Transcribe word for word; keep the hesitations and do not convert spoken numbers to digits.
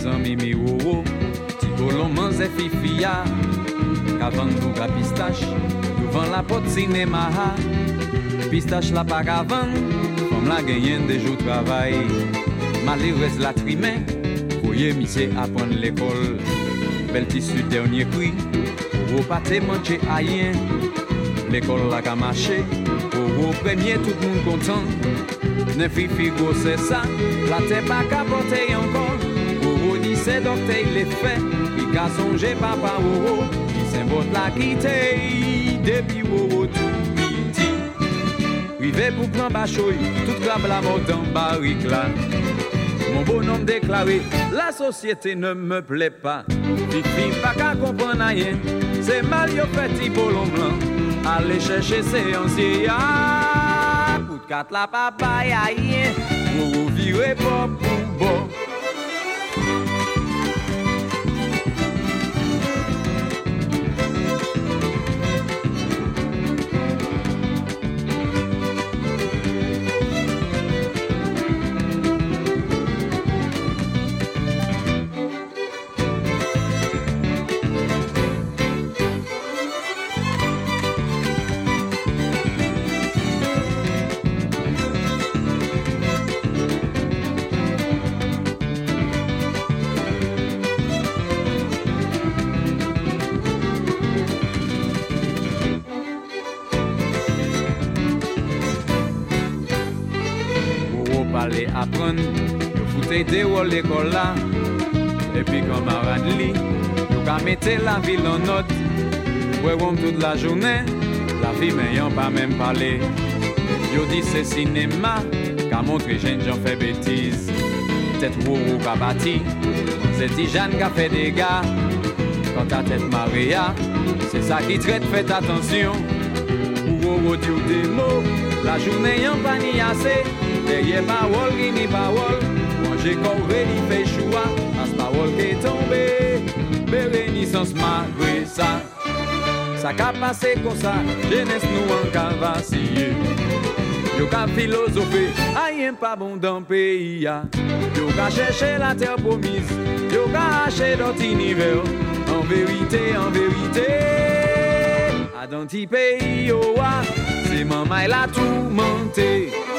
amis mi woro, ti bolon manze fifia, qu'avant nous gra pistache, devant la porte cinéma, pistache la pas qu'avant, comme la gagnenne des jours travail, malheureuse la trimée, voyez monsieur apprendre l'école, bel tissu dernier cri, pour pâté manger aïen, l'école la ka marché, pour au premier tout le monde content. Ne fifi gros c'est ça, la tête pas capoter encore. Pour dit c'est docteur il est fait, il a songé papa oh, il s'est bot la quitter depuis oh tout petit. Rivé pour prendre bachoy, toute la la mort dans barrique là. Mon bonhomme déclaré, la société ne me plaît pas. Fifi pas qu'à comprendre rien, c'est mal yo petit bolon blanc. Allez chercher séancier. Kat la papaye aïe, vous virez pas pour bon. Aller apprendre, je foutais des rôles l'école là, et puis camarade li, je ka mette la ville en note, ouais on toute la journée, la fille m'ayant pas même parlé, yo dit c'est cinéma, qu'a montré jeune j'en fais bêtise, tête roux qu'a bâti, c'est dit Jeanne qu'a fait des gars, quand ta tête Maria, c'est ça qui traite, faites attention, pour au dire des mots, la journée y'en pas ni assez. Derrière parole, qui ni parole, moi j'ai coré, il fait choix, as parole qui est tombée, bénéficence malgré ça. Ça qu'a passé comme ça, jeunesse nous en qu'a vacillé. Yo qu'a philosophé, aïe pas bon dans le pays. Yo qu'a cherché la terre promise, yo qu'a acheté d'autres univers. En vérité, en vérité, à dans petit pays, yo, c'est maman elle a tout monté.